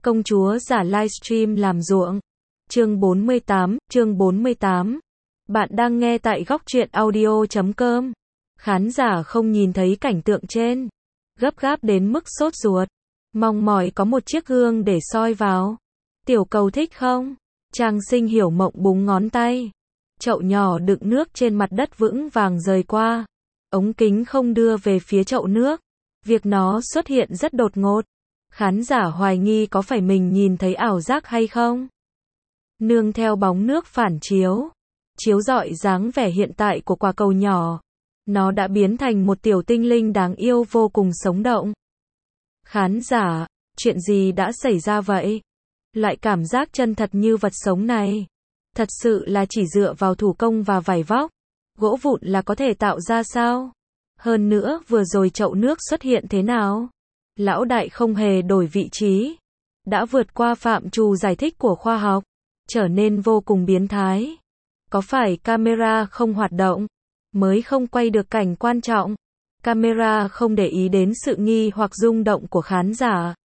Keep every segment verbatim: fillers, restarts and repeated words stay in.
Công chúa giả livestream làm ruộng. Chương bốn mươi tám, chương bốn mươi tám. Bạn đang nghe tại góc truyện audio chấm com. Khán giả không nhìn thấy cảnh tượng trên, gấp gáp đến mức sốt ruột, mong mỏi có một chiếc gương để soi vào. Tiểu cầu thích không? Trang Sinh hiểu mộng búng ngón tay. Chậu nhỏ đựng nước trên mặt đất vững vàng rời qua. Ống kính không đưa về phía chậu nước. Việc nó xuất hiện rất đột ngột. Khán giả hoài nghi có phải mình nhìn thấy ảo giác hay không? Nương theo bóng nước phản chiếu, chiếu rọi dáng vẻ hiện tại của quả cầu nhỏ. Nó đã biến thành một tiểu tinh linh đáng yêu vô cùng sống động. Khán giả, chuyện gì đã xảy ra vậy? Loại cảm giác chân thật như vật sống này, thật sự là chỉ dựa vào thủ công và vải vóc, gỗ vụn là có thể tạo ra sao? Hơn nữa, vừa rồi chậu nước xuất hiện thế nào? Lão đại không hề đổi vị trí, đã vượt qua phạm trù giải thích của khoa học, trở nên vô cùng biến thái. Có phải camera không hoạt động, mới không quay được cảnh quan trọng? Camera không để ý đến sự nghi hoặc rung động của khán giả.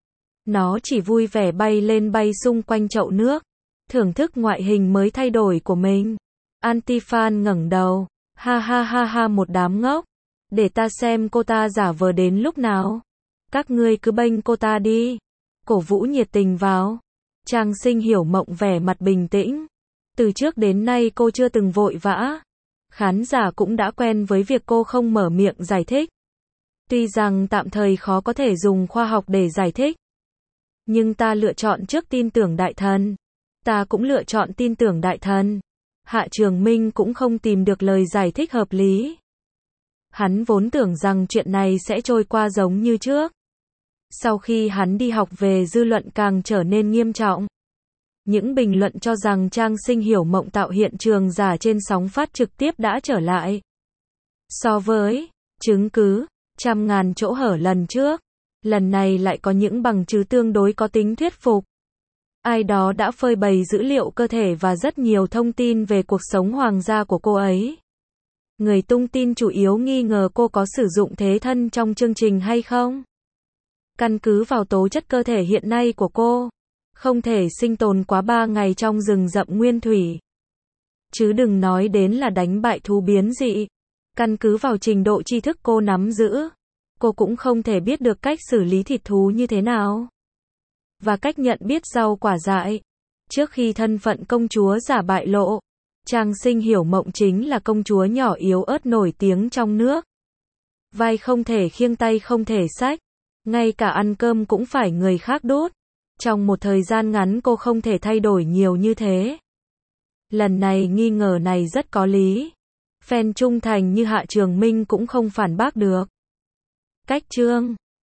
Nó chỉ vui vẻ bay lên bay xung quanh chậu nước, thưởng thức ngoại hình mới thay đổi của mình. Anti-fan ngẩng đầu, ha ha ha ha một đám ngốc, để ta xem cô ta giả vờ đến lúc nào. Các ngươi cứ bênh cô ta đi, cổ vũ nhiệt tình vào. Trang Sinh hiểu mộng vẻ mặt bình tĩnh. Từ trước đến nay cô chưa từng vội vã. Khán giả cũng đã quen với việc cô không mở miệng giải thích. Tuy rằng tạm thời khó có thể dùng khoa học để giải thích, nhưng ta lựa chọn trước tin tưởng đại thần. Ta cũng lựa chọn tin tưởng đại thần. Hạ Trường Minh cũng không tìm được lời giải thích hợp lý. Hắn vốn tưởng rằng chuyện này sẽ trôi qua giống như trước. Sau khi hắn đi học về, dư luận càng trở nên nghiêm trọng. Những bình luận cho rằng Trang Sinh hiểu mộng tạo hiện trường giả trên sóng phát trực tiếp đã trở lại. So với chứng cứ trăm ngàn chỗ hở lần trước, lần này lại có những bằng chứng tương đối có tính thuyết phục. Ai đó đã phơi bày dữ liệu cơ thể và rất nhiều thông tin về cuộc sống hoàng gia của cô ấy. Người tung tin chủ yếu nghi ngờ cô có sử dụng thế thân trong chương trình hay không. Căn cứ vào tố chất cơ thể hiện nay của cô, không thể sinh tồn quá ba ngày trong rừng rậm nguyên thủy. Chứ đừng nói đến là đánh bại thú biến dị. Căn cứ vào trình độ tri thức cô nắm giữ, cô cũng không thể biết được cách xử lý thịt thú như thế nào, và cách nhận biết rau quả dại. Trước khi thân phận công chúa giả bại lộ, Trang Sinh hiểu mộng chính là công chúa nhỏ yếu ớt nổi tiếng trong nước. Vai không thể khiêng, tay không thể xách, ngay cả ăn cơm cũng phải người khác đút. Trong một thời gian ngắn cô không thể thay đổi nhiều như thế. Lần này nghi ngờ này rất có lý. Fan trung thành như Hạ Trường Minh cũng không phản bác được. Cách chương